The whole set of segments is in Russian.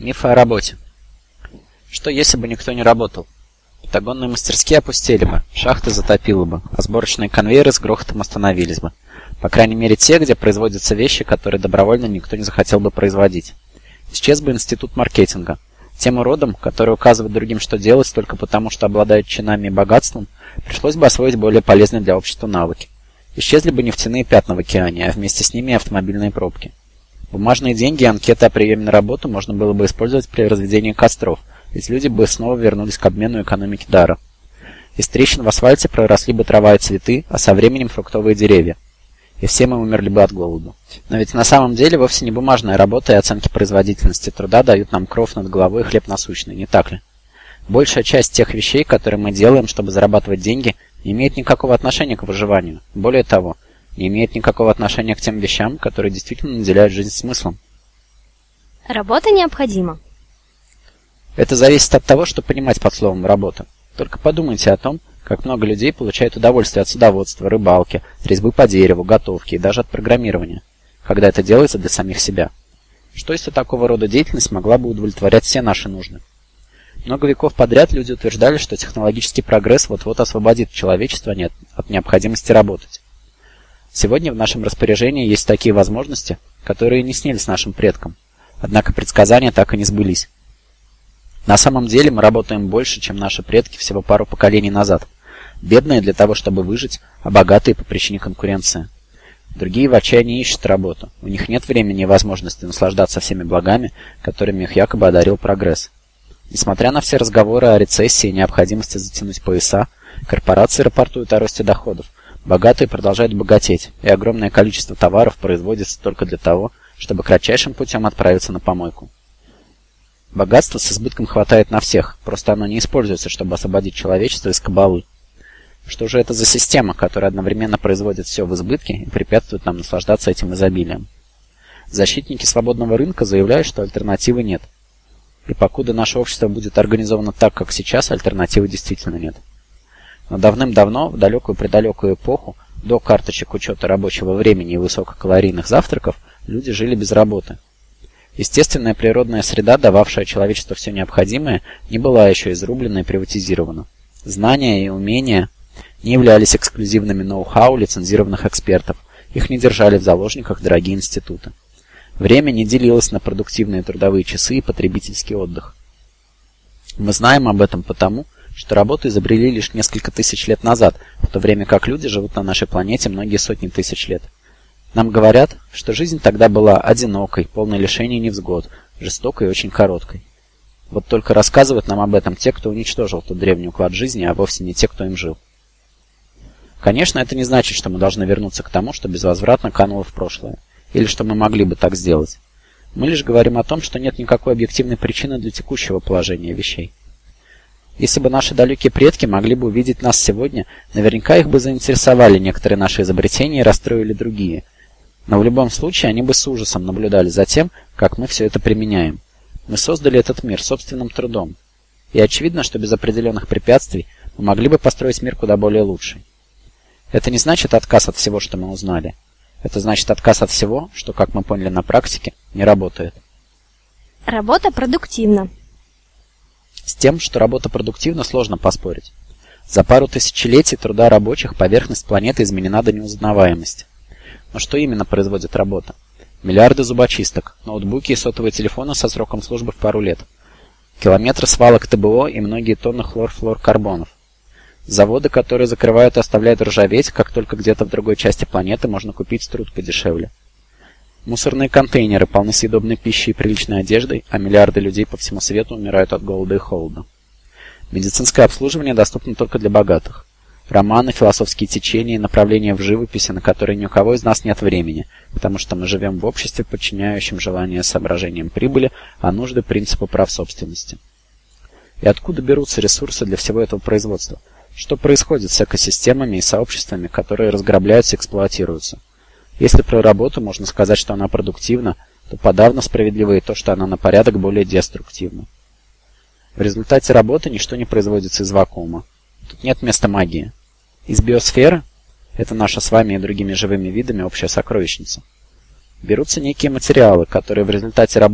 Мифы о работе. Что если бы никто не работал? Патагонные мастерские опустели бы, шахты затопило бы, а сборочные конвейеры с грохотом остановились бы. По крайней мере те, где производятся вещи, которые добровольно никто не захотел бы производить. Исчез бы институт маркетинга. Тем уродам, которые указывают другим, что делать, только потому, что обладают чинами и богатством, пришлось бы освоить более полезные для общества навыки. Исчезли бы нефтяные пятна в океане, а вместе с ними и автомобильные пробки. Бумажные деньги и анкеты о приеме на работу можно было бы использовать при разведении костров, ведь люди бы снова вернулись к обмену экономики дара. Из трещин в асфальте проросли бы трава и цветы, а со временем фруктовые деревья. И все мы умерли бы от голода. Но ведь на самом деле вовсе не бумажная работа и оценки производительности труда дают нам кров над головой и хлеб насущный, не так ли? Большая часть тех вещей, которые мы делаем, чтобы зарабатывать деньги, не имеет никакого отношения к выживанию. Более того, не имеет никакого отношения к тем вещам, которые действительно наделяют жизнь смыслом. Работа необходима. Это зависит от того, что понимать под словом «работа». Только подумайте о том, как много людей получают удовольствие от садоводства, рыбалки, резьбы по дереву, готовки и даже от программирования, когда это делается для самих себя. Что если такого рода деятельность могла бы удовлетворять все наши нужды? Много веков подряд люди утверждали, что технологический прогресс вот-вот освободит человечество от необходимости работать. Сегодня в нашем распоряжении есть такие возможности, которые не снились нашим предкам. Однако предсказания так и не сбылись. На самом деле мы работаем больше, чем наши предки всего пару поколений назад. Бедные для того, чтобы выжить, а богатые по причине конкуренции. Другие в отчаянии ищут работу. У них нет времени и возможности наслаждаться всеми благами, которыми их якобы одарил прогресс. Несмотря на все разговоры о рецессии и необходимости затянуть пояса, корпорации рапортуют о росте доходов. Богатые продолжают богатеть, и огромное количество товаров производится только для того, чтобы кратчайшим путем отправиться на помойку. Богатства с избытком хватает на всех, просто оно не используется, чтобы освободить человечество из кабалы. Что же это за система, которая одновременно производит все в избытке и препятствует нам наслаждаться этим изобилием? Защитники свободного рынка заявляют, что альтернативы нет. И покуда наше общество будет организовано так, как сейчас, альтернативы действительно нет. Но давным-давно, в далекую-предалекую эпоху, до карточек учета рабочего времени и высококалорийных завтраков, люди жили без работы. Естественная природная среда, дававшая человечеству все необходимое, не была еще изрублена и приватизирована. Знания и умения не являлись эксклюзивными ноу-хау лицензированных экспертов, их не держали в заложниках дорогие институты. Время не делилось на продуктивные трудовые часы и потребительский отдых. Мы знаем об этом потому, что работу изобрели лишь несколько тысяч лет назад, в то время как люди живут на нашей планете многие сотни тысяч лет. Нам говорят, что жизнь тогда была одинокой, полной лишений и невзгод, жестокой и очень короткой. Вот только рассказывают нам об этом те, кто уничтожил тот древний уклад жизни, а вовсе не те, кто им жил. Конечно, это не значит, что мы должны вернуться к тому, что безвозвратно кануло в прошлое, или что мы могли бы так сделать. Мы лишь говорим о том, что нет никакой объективной причины для текущего положения вещей. Если бы наши далекие предки могли бы увидеть нас сегодня, наверняка их бы заинтересовали некоторые наши изобретения и расстроили другие. Но в любом случае они бы с ужасом наблюдали за тем, как мы все это применяем. Мы создали этот мир собственным трудом. И очевидно, что без определенных препятствий мы могли бы построить мир куда более лучший. Это не значит отказ от всего, что мы узнали. Это значит отказ от всего, что, как мы поняли на практике, не работает. Работа продуктивна. С тем, что работа продуктивна, сложно поспорить. За пару тысячелетий труда рабочих поверхность планеты изменена до неузнаваемости. Но что именно производит работа? Миллиарды зубочисток, ноутбуки и сотовые телефоны со сроком службы в пару лет. Километры свалок ТБО и многие тонны хлорфлуоркарбонов. Заводы, которые закрывают и оставляют ржаветь, как только где-то в другой части планеты можно купить труд подешевле. Мусорные контейнеры полны съедобной пищей и приличной одеждой, а миллиарды людей по всему свету умирают от голода и холода. Медицинское обслуживание доступно только для богатых. Романы, философские течения и направления в живописи, на которые ни у кого из нас нет времени, потому что мы живем в обществе, подчиняющем желания соображениям прибыли, а нужды принципу прав собственности. И откуда берутся ресурсы для всего этого производства? Что происходит с экосистемами и сообществами, которые разграбляются и эксплуатируются? Если про работу можно сказать, что она продуктивна, то подавно справедливо и то, что она на порядок более деструктивна. В результате работы ничто не производится из вакуума. Тут нет места магии. Из биосферы, это наша с вами и другими живыми видами общая сокровищница, берутся некие материалы, которые в результате работы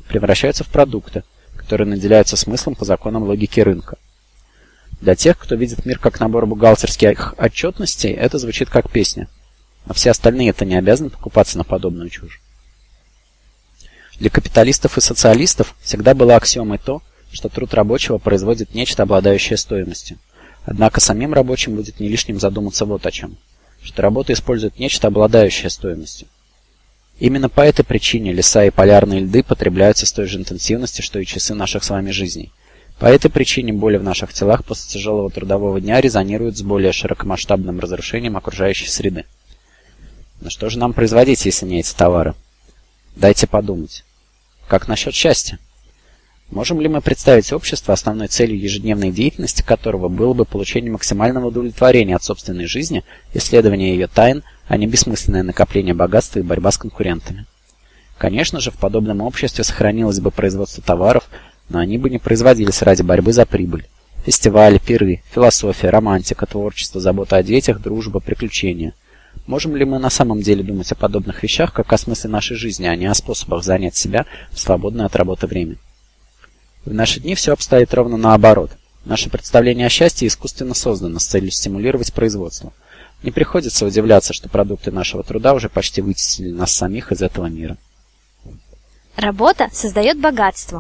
превращаются в продукты, которые наделяются смыслом по законам логики рынка. Для тех, кто видит мир как набор бухгалтерских отчетностей, это звучит как песня. Но все остальные-то не обязаны покупаться на подобную чушь. Для капиталистов и социалистов всегда было аксиомой то, что труд рабочего производит нечто, обладающее стоимостью. Однако самим рабочим будет не лишним задуматься вот о чем, что работа использует нечто, обладающее стоимостью. Именно по этой причине леса и полярные льды потребляются с той же интенсивностью, что и часы наших с вами жизней. По этой причине боли в наших телах после тяжелого трудового дня резонируют с более широкомасштабным разрушением окружающей среды. Но что же нам производить, если не эти товары? Дайте подумать. Как насчет счастья? Можем ли мы представить общество, основной целью ежедневной деятельности которого было бы получение максимального удовлетворения от собственной жизни, исследование ее тайн, а не бессмысленное накопление богатства и борьба с конкурентами? Конечно же, в подобном обществе сохранилось бы производство товаров, но они бы не производились ради борьбы за прибыль. Фестивали, пиры, философия, романтика, творчество, забота о детях, дружба, приключения. Можем ли мы на самом деле думать о подобных вещах, как о смысле нашей жизни, а не о способах занять себя в свободное от работы время? В наши дни все обстоит ровно наоборот. Наше представление о счастье искусственно создано с целью стимулировать производство. Не приходится удивляться, что продукты нашего труда уже почти вытеснили нас самих из этого мира. Работа создает богатство.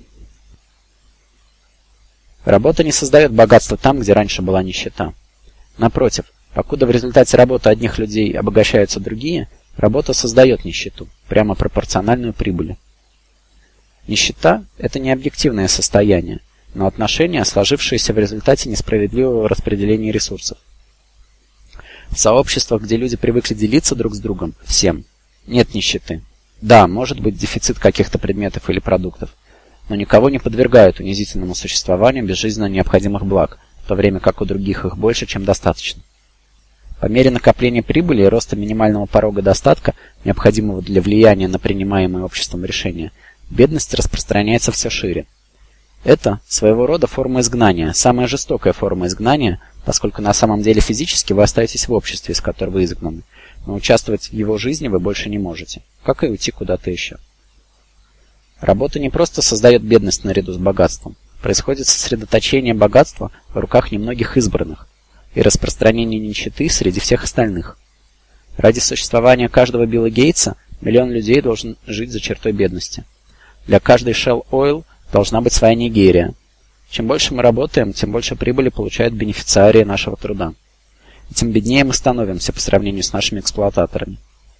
Работа не создает богатство там, где раньше была нищета. Напротив, покуда в результате работы одних людей обогащаются другие, работа создает нищету, прямо пропорциональную прибыли. Нищета – это не объективное состояние, но отношения, сложившиеся в результате несправедливого распределения ресурсов. В сообществах, где люди привыкли делиться друг с другом, всем, нет нищеты. Да, может быть дефицит каких-то предметов или продуктов, но никого не подвергают унизительному существованию без жизненно необходимых благ, в то время как у других их больше, чем достаточно. По мере накопления прибыли и роста минимального порога достатка, необходимого для влияния на принимаемые обществом решения, бедность распространяется все шире. Это своего рода форма изгнания, самая жестокая форма изгнания, поскольку на самом деле физически вы остаетесь в обществе, из которого вы изгнаны, но участвовать в его жизни вы больше не можете, как и уйти куда-то еще. Работа не просто создает бедность наряду с богатством, происходит сосредоточение богатства в руках немногих избранных и распространение нищеты среди всех остальных. Ради существования каждого Билла Гейтса миллион людей должен жить за чертой бедности. Для каждой Shell Oil должна быть своя Нигерия. Чем больше мы работаем, тем больше прибыли получают бенефициарии нашего труда. И тем беднее мы становимся по сравнению с нашими эксплуататорами.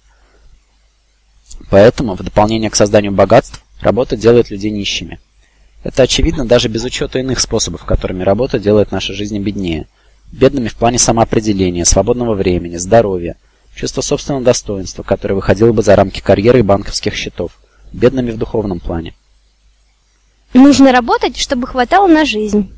Поэтому, в дополнение к созданию богатств, работа делает людей нищими. Это очевидно даже без учета иных способов, которыми работа делает наши жизни беднее. Бедными в плане самоопределения, свободного времени, здоровья, чувства собственного достоинства, которое выходило бы за рамки карьеры и банковских счетов. Бедными в духовном плане. Нужно работать, чтобы хватало на жизнь.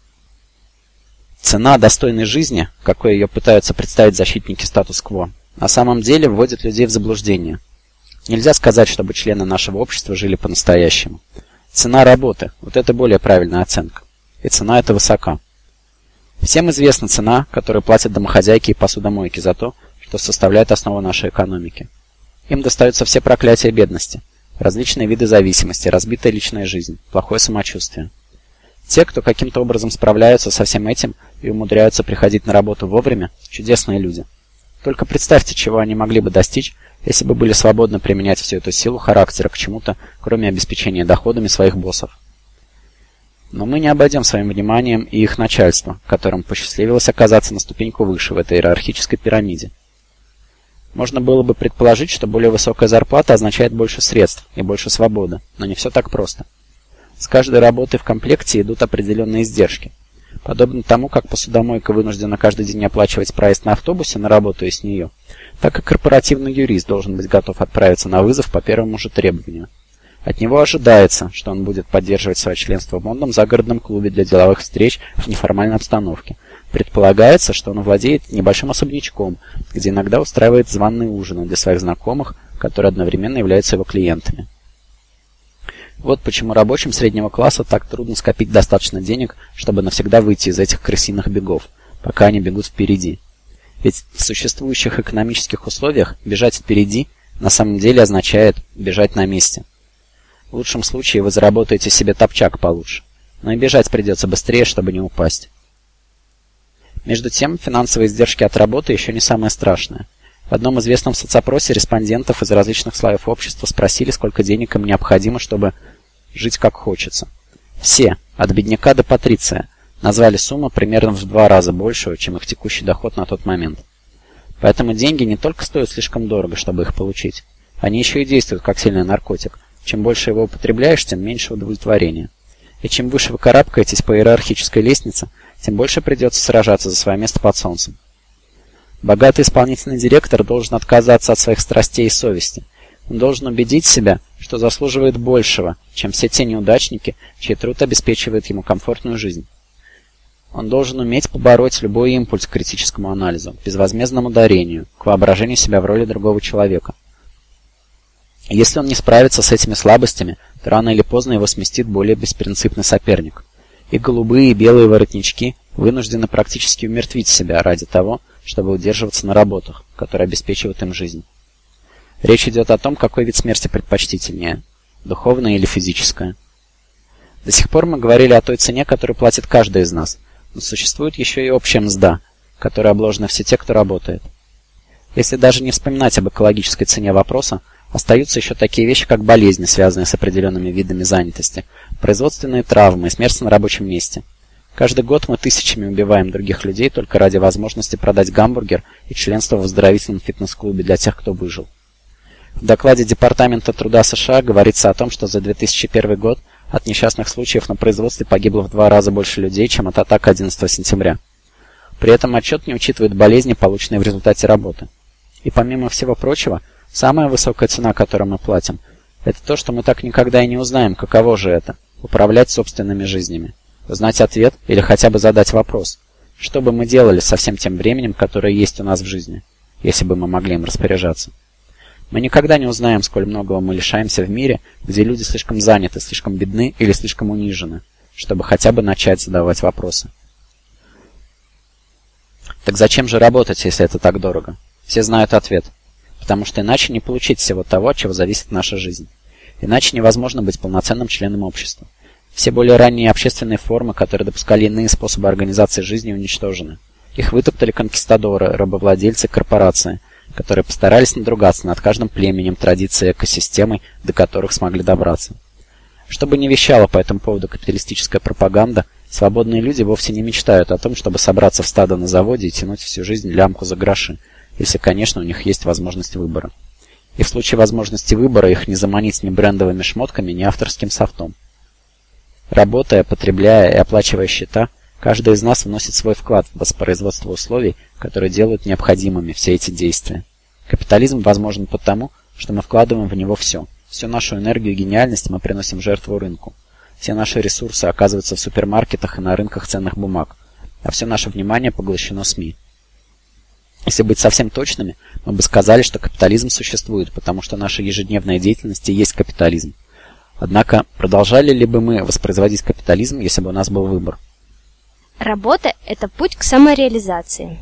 Цена достойной жизни, какой ее пытаются представить защитники статус-кво, на самом деле вводит людей в заблуждение. Нельзя сказать, чтобы члены нашего общества жили по-настоящему. Цена работы – вот это более правильная оценка. И цена эта высока. Всем известна цена, которую платят домохозяйки и посудомойки за то, что составляет основу нашей экономики. Им достаются все проклятия бедности. Различные виды зависимости, разбитая личная жизнь, плохое самочувствие. Те, кто каким-то образом справляются со всем этим и умудряются приходить на работу вовремя, чудесные люди. Только представьте, чего они могли бы достичь, если бы были свободны применять всю эту силу характера к чему-то, кроме обеспечения доходами своих боссов. Но мы не обойдем своим вниманием и их начальство, которым посчастливилось оказаться на ступеньку выше в этой иерархической пирамиде. Можно было бы предположить, что более высокая зарплата означает больше средств и больше свободы, но не все так просто. С каждой работой в комплекте идут определенные издержки. Подобно тому, как посудомойка вынуждена каждый день оплачивать проезд на автобусе на работу и с нее, так и корпоративный юрист должен быть готов отправиться на вызов по первому же требованию. От него ожидается, что он будет поддерживать свое членство в модном загородном клубе для деловых встреч в неформальной обстановке. Предполагается, что он владеет небольшим особнячком, где иногда устраивает званые ужины для своих знакомых, которые одновременно являются его клиентами. Вот почему рабочим среднего класса так трудно скопить достаточно денег, чтобы навсегда выйти из этих крысиных бегов, пока они бегут впереди. Ведь в существующих экономических условиях бежать впереди на самом деле означает бежать на месте. В лучшем случае вы заработаете себе топчак получше, но и бежать придется быстрее, чтобы не упасть. Между тем, финансовые издержки от работы еще не самое страшное. В одном известном соцопросе респондентов из различных слоев общества спросили, сколько денег им необходимо, чтобы жить как хочется. Все, от бедняка до патриция, назвали сумму примерно в 2 раза большую, чем их текущий доход на тот момент. Поэтому деньги не только стоят слишком дорого, чтобы их получить, они еще и действуют как сильный наркотик. Чем больше его употребляешь, тем меньше удовлетворения. И чем выше вы карабкаетесь по иерархической лестнице, тем больше придется сражаться за свое место под солнцем. Богатый исполнительный директор должен отказаться от своих страстей и совести. Он должен убедить себя, что заслуживает большего, чем все те неудачники, чей труд обеспечивает ему комфортную жизнь. Он должен уметь побороть любой импульс к критическому анализу, к безвозмездному дарению, к воображению себя в роли другого человека. И если он не справится с этими слабостями, то рано или поздно его сместит более беспринципный соперник. И голубые, и белые воротнички вынуждены практически умертвить себя ради того, чтобы удерживаться на работах, которые обеспечивают им жизнь. Речь идет о том, какой вид смерти предпочтительнее – духовная или физическая. До сих пор мы говорили о той цене, которую платит каждый из нас, но существует еще и общая мзда, которой обложены все те, кто работает. Если даже не вспоминать об экологической цене вопроса, остаются еще такие вещи, как болезни, связанные с определенными видами занятости, производственные травмы и смерть на рабочем месте. Каждый год мы тысячами убиваем других людей только ради возможности продать гамбургер и членство в оздоровительном фитнес-клубе для тех, кто выжил. В докладе Департамента труда США говорится о том, что за 2001 год от несчастных случаев на производстве погибло в 2 раза больше людей, чем от атак 11 сентября. При этом отчет не учитывает болезни, полученные в результате работы. И помимо всего прочего, самая высокая цена, которую мы платим, это то, что мы так никогда и не узнаем, каково же это – управлять собственными жизнями. Узнать ответ или хотя бы задать вопрос. Что бы мы делали со всем тем временем, которое есть у нас в жизни, если бы мы могли им распоряжаться? Мы никогда не узнаем, сколь многого мы лишаемся в мире, где люди слишком заняты, слишком бедны или слишком унижены, чтобы хотя бы начать задавать вопросы. Так зачем же работать, если это так дорого? Все знают ответ. Потому что иначе не получить всего того, от чего зависит наша жизнь. Иначе невозможно быть полноценным членом общества. Все более ранние общественные формы, которые допускали иные способы организации жизни, уничтожены. Их вытоптали конкистадоры, рабовладельцы, корпорации, которые постарались надругаться над каждым племенем, традицией, экосистемой, до которых смогли добраться. Что бы ни вещала по этому поводу капиталистическая пропаганда, свободные люди вовсе не мечтают о том, чтобы собраться в стадо на заводе и тянуть всю жизнь лямку за гроши, если, конечно, у них есть возможность выбора. И в случае возможности выбора их не заманить ни брендовыми шмотками, ни авторским софтом. Работая, потребляя и оплачивая счета, каждый из нас вносит свой вклад в воспроизводство условий, которые делают необходимыми все эти действия. Капитализм возможен потому, что мы вкладываем в него все. Всю нашу энергию и гениальность мы приносим в жертву рынку. Все наши ресурсы оказываются в супермаркетах и на рынках ценных бумаг, а все наше внимание поглощено СМИ. Если быть совсем точными, мы бы сказали, что капитализм существует, потому что наша ежедневная деятельность и есть капитализм. Однако, продолжали ли бы мы воспроизводить капитализм, если бы у нас был выбор? Работа – это путь к самореализации.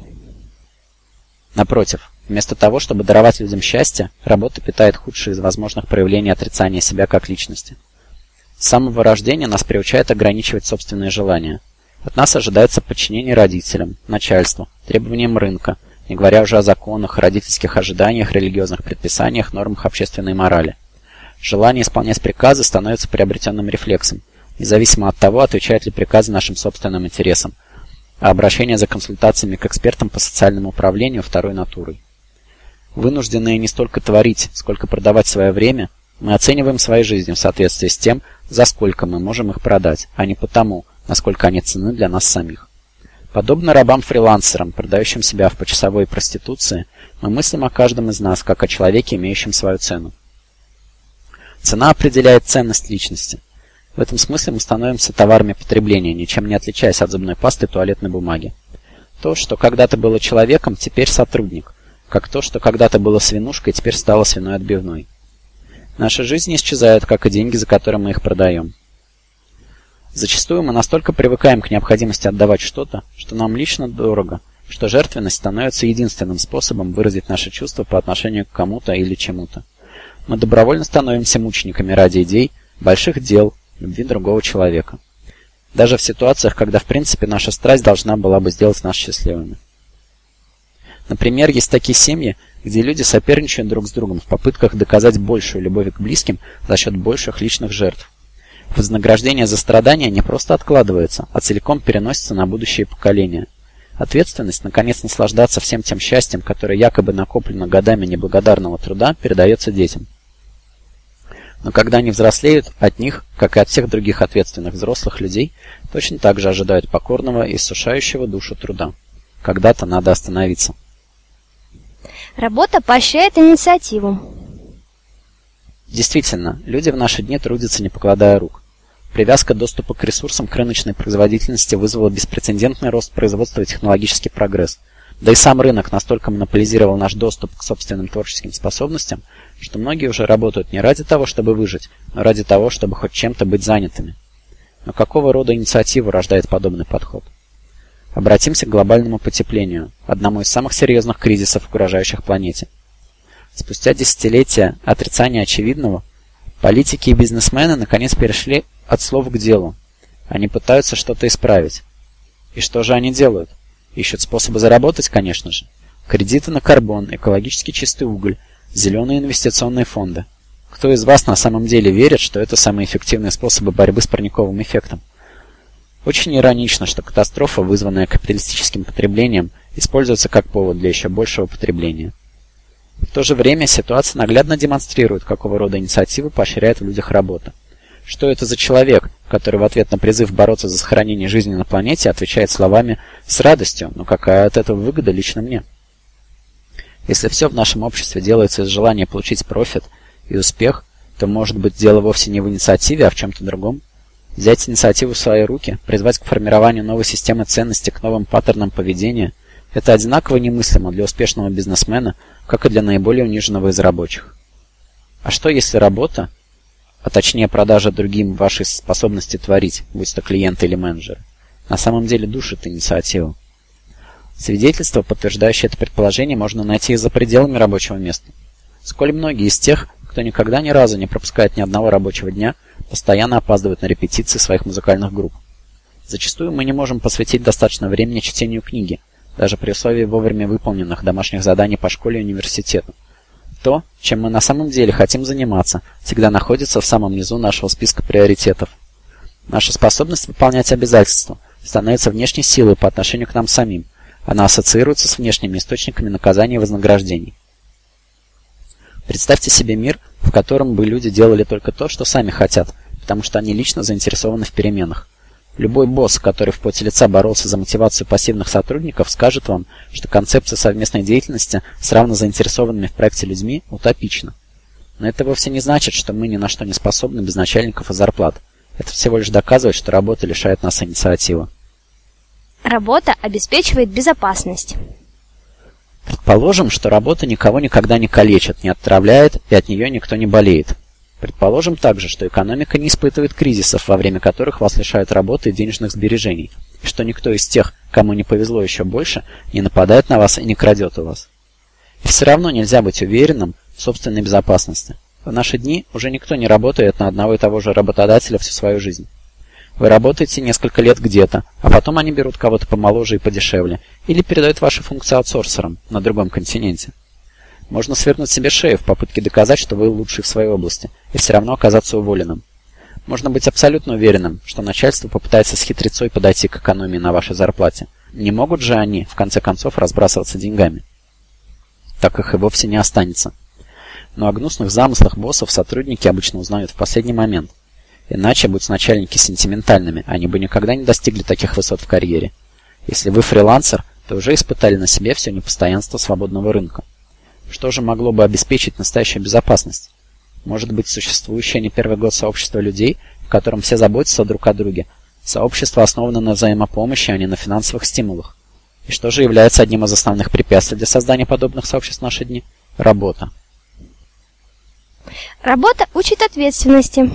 Напротив, вместо того, чтобы даровать людям счастье, работа питает худшие из возможных проявлений отрицания себя как личности. С самого рождения нас приучают ограничивать собственные желания. От нас ожидается подчинение родителям, начальству, требованиям рынка, не говоря уже о законах, родительских ожиданиях, религиозных предписаниях, нормах общественной морали. Желание исполнять приказы становится приобретенным рефлексом, независимо от того, отвечают ли приказы нашим собственным интересам, а обращение за консультациями к экспертам по социальному управлению второй натурой. Вынужденные не столько творить, сколько продавать свое время, мы оцениваем свои жизни в соответствии с тем, за сколько мы можем их продать, а не потому, насколько они ценны для нас самих. Подобно рабам-фрилансерам, продающим себя в почасовой проституции, мы мыслим о каждом из нас, как о человеке, имеющем свою цену. Цена определяет ценность личности. В этом смысле мы становимся товарами потребления, ничем не отличаясь от зубной пасты и туалетной бумаги. То, что когда-то было человеком, теперь сотрудник, как то, что когда-то было свинушкой, теперь стало свиной отбивной. Наши жизни исчезают, как и деньги, за которые мы их продаем. Зачастую мы настолько привыкаем к необходимости отдавать что-то, что нам лично дорого, что жертвенность становится единственным способом выразить наши чувства по отношению к кому-то или чему-то. Мы добровольно становимся мучениками ради идей, больших дел, любви другого человека. Даже в ситуациях, когда в принципе наша страсть должна была бы сделать нас счастливыми. Например, есть такие семьи, где люди соперничают друг с другом в попытках доказать большую любовь к близким за счет больших личных жертв. Вознаграждение за страдания не просто откладывается, а целиком переносится на будущие поколения. Ответственность, наконец, наслаждаться всем тем счастьем, которое якобы накоплено годами неблагодарного труда, передается детям. Но когда они взрослеют, от них, как и от всех других ответственных взрослых людей, точно так же ожидают покорного и иссушающего душу труда. Когда-то надо остановиться. Работа поощряет инициативу. Действительно, люди в наши дни трудятся, не покладая рук. Привязка доступа к ресурсам к рыночной производительности вызвала беспрецедентный рост производства и технологический прогресс. Да и сам рынок настолько монополизировал наш доступ к собственным творческим способностям, что многие уже работают не ради того, чтобы выжить, но ради того, чтобы хоть чем-то быть занятыми. Но какого рода инициативу рождает подобный подход? Обратимся к глобальному потеплению, одному из самых серьезных кризисов, угрожающих планете. Спустя десятилетия отрицания очевидного, политики и бизнесмены наконец перешли от слов к делу. Они пытаются что-то исправить. И что же они делают? Ищут способы заработать, конечно же. Кредиты на карбон, экологически чистый уголь, зеленые инвестиционные фонды. Кто из вас на самом деле верит, что это самые эффективные способы борьбы с парниковым эффектом? Очень иронично, что катастрофа, вызванная капиталистическим потреблением, используется как повод для еще большего потребления. В то же время ситуация наглядно демонстрирует, какого рода инициативы поощряет в людях работа. Что это за человек, который в ответ на призыв бороться за сохранение жизни на планете отвечает словами «с радостью, но какая от этого выгода лично мне?». Если все в нашем обществе делается из желания получить профит и успех, то, может быть, дело вовсе не в инициативе, а в чем-то другом. Взять инициативу в свои руки, призвать к формированию новой системы ценностей, к новым паттернам поведения – это одинаково немыслимо для успешного бизнесмена, как и для наиболее униженного из рабочих. А что если работа, а точнее продажа другим вашей способности творить, будь то клиенты или менеджеры, на самом деле душит инициативу? Свидетельства, подтверждающие это предположение, можно найти и за пределами рабочего места. Сколь многие из тех, кто никогда ни разу не пропускает ни одного рабочего дня, постоянно опаздывают на репетиции своих музыкальных групп. Зачастую мы не можем посвятить достаточно времени чтению книги, даже при условии вовремя выполненных домашних заданий по школе и университету. То, чем мы на самом деле хотим заниматься, всегда находится в самом низу нашего списка приоритетов. Наша способность выполнять обязательства становится внешней силой по отношению к нам самим. Она ассоциируется с внешними источниками наказаний и вознаграждений. Представьте себе мир, в котором бы люди делали только то, что сами хотят, потому что они лично заинтересованы в переменах. Любой босс, который в поте лица боролся за мотивацию пассивных сотрудников, скажет вам, что концепция совместной деятельности с равно заинтересованными в проекте людьми утопична. Но это вовсе не значит, что мы ни на что не способны без начальников и зарплат. Это всего лишь доказывает, что работа лишает нас инициативы. Работа обеспечивает безопасность. Предположим, что работа никого никогда не калечит, не отравляет, и от нее никто не болеет. Предположим также, что экономика не испытывает кризисов, во время которых вас лишают работы и денежных сбережений, и что никто из тех, кому не повезло еще больше, не нападает на вас и не крадет у вас. И все равно нельзя быть уверенным в собственной безопасности. В наши дни уже никто не работает на одного и того же работодателя всю свою жизнь. Вы работаете несколько лет где-то, а потом они берут кого-то помоложе и подешевле, или передают ваши функции аутсорсерам на другом континенте. Можно свернуть себе шею в попытке доказать, что вы лучший в своей области, и все равно оказаться уволенным. Можно быть абсолютно уверенным, что начальство попытается с хитрецой подойти к экономии на вашей зарплате. Не могут же они, в конце концов, разбрасываться деньгами. Так их и вовсе не останется. Но о гнусных замыслах боссов сотрудники обычно узнают в последний момент. Иначе, будь начальники сентиментальными, они бы никогда не достигли таких высот в карьере. Если вы фрилансер, то уже испытали на себе все непостоянство свободного рынка. Что же могло бы обеспечить настоящую безопасность? Может быть, существующее не первый год сообщество людей, в котором все заботятся друг о друге. Сообщество основано на взаимопомощи, а не на финансовых стимулах. И что же является одним из основных препятствий для создания подобных сообществ в наши дни? Работа. Работа учит ответственности.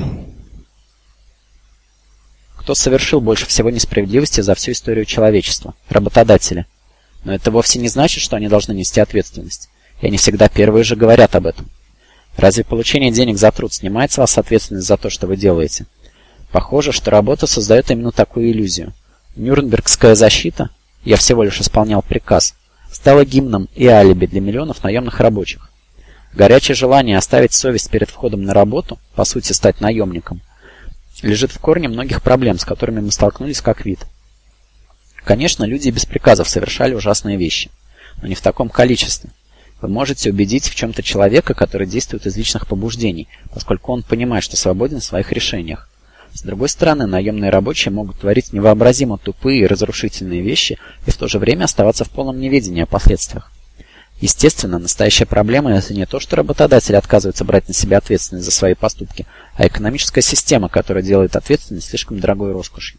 Кто совершил больше всего несправедливости за всю историю человечества? Работодатели. Но это вовсе не значит, что они должны нести ответственность. И они всегда первые же говорят об этом. Разве получение денег за труд снимает с вас ответственность за то, что вы делаете? Похоже, что работа создает именно такую иллюзию. Нюрнбергская защита, я всего лишь исполнял приказ, стала гимном и алиби для миллионов наемных рабочих. Горячее желание оставить совесть перед входом на работу, по сути стать наемником, лежит в корне многих проблем, с которыми мы столкнулись как вид. Конечно, люди без приказов совершали ужасные вещи, но не в таком количестве. Вы можете убедить в чем-то человека, который действует из личных побуждений, поскольку он понимает, что свободен в своих решениях. С другой стороны, наемные рабочие могут творить невообразимо тупые и разрушительные вещи и в то же время оставаться в полном неведении о последствиях. Естественно, настоящая проблема – это не то, что работодатель отказывается брать на себя ответственность за свои поступки, а экономическая система, которая делает ответственность слишком дорогой роскошью.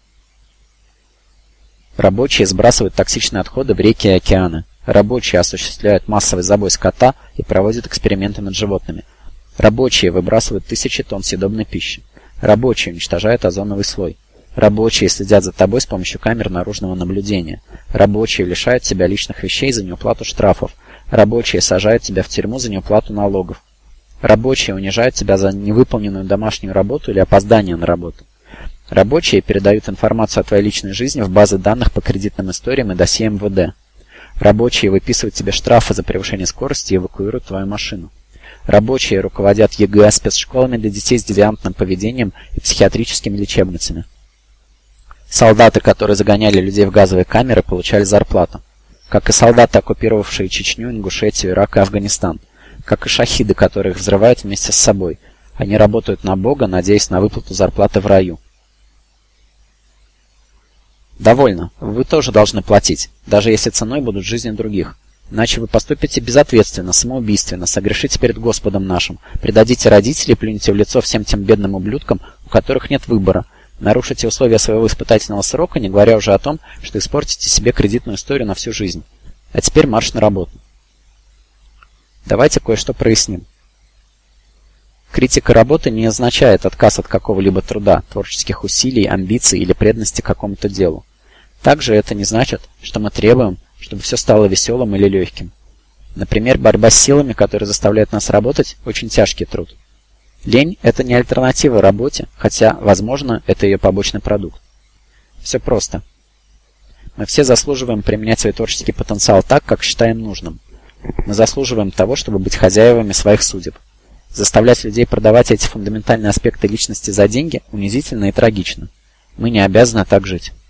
Рабочие сбрасывают токсичные отходы в реки и океаны. Рабочие осуществляют массовый забой скота и проводят эксперименты над животными. Рабочие выбрасывают тысячи тонн съедобной пищи. Рабочие уничтожают озоновый слой. Рабочие следят за тобой с помощью камер наружного наблюдения. Рабочие лишают тебя личных вещей за неуплату штрафов. Рабочие сажают тебя в тюрьму за неуплату налогов. Рабочие унижают тебя за невыполненную домашнюю работу или опоздание на работу. Рабочие передают информацию о твоей личной жизни в базы данных по кредитным историям и досье МВД. Рабочие выписывают тебе штрафы за превышение скорости и эвакуируют твою машину. Рабочие руководят ЕГЭ спецшколами для детей с девиантным поведением и психиатрическими лечебницами. Солдаты, которые загоняли людей в газовые камеры, получали зарплату. Как и солдаты, оккупировавшие Чечню, Ингушетию, Ирак и Афганистан. Как и шахиды, которые их взрывают вместе с собой. Они работают на Бога, надеясь на выплату зарплаты в раю. Довольно. Вы тоже должны платить, даже если ценой будут жизни других. Иначе вы поступите безответственно, самоубийственно, согрешите перед Господом нашим, предадите родителей, плюнете в лицо всем тем бедным ублюдкам, у которых нет выбора, нарушите условия своего испытательного срока, не говоря уже о том, что испортите себе кредитную историю на всю жизнь. А теперь марш на работу. Давайте кое-что проясним. Критика работы не означает отказ от какого-либо труда, творческих усилий, амбиций или преданности какому-то делу. Также это не значит, что мы требуем, чтобы все стало веселым или легким. Например, борьба с силами, которые заставляют нас работать, очень тяжкий труд. Лень – это не альтернатива работе, хотя, возможно, это ее побочный продукт. Все просто. Мы все заслуживаем применять свой творческий потенциал так, как считаем нужным. Мы заслуживаем того, чтобы быть хозяевами своих судеб. Заставлять людей продавать эти фундаментальные аспекты личности за деньги унизительно и трагично. Мы не обязаны так жить.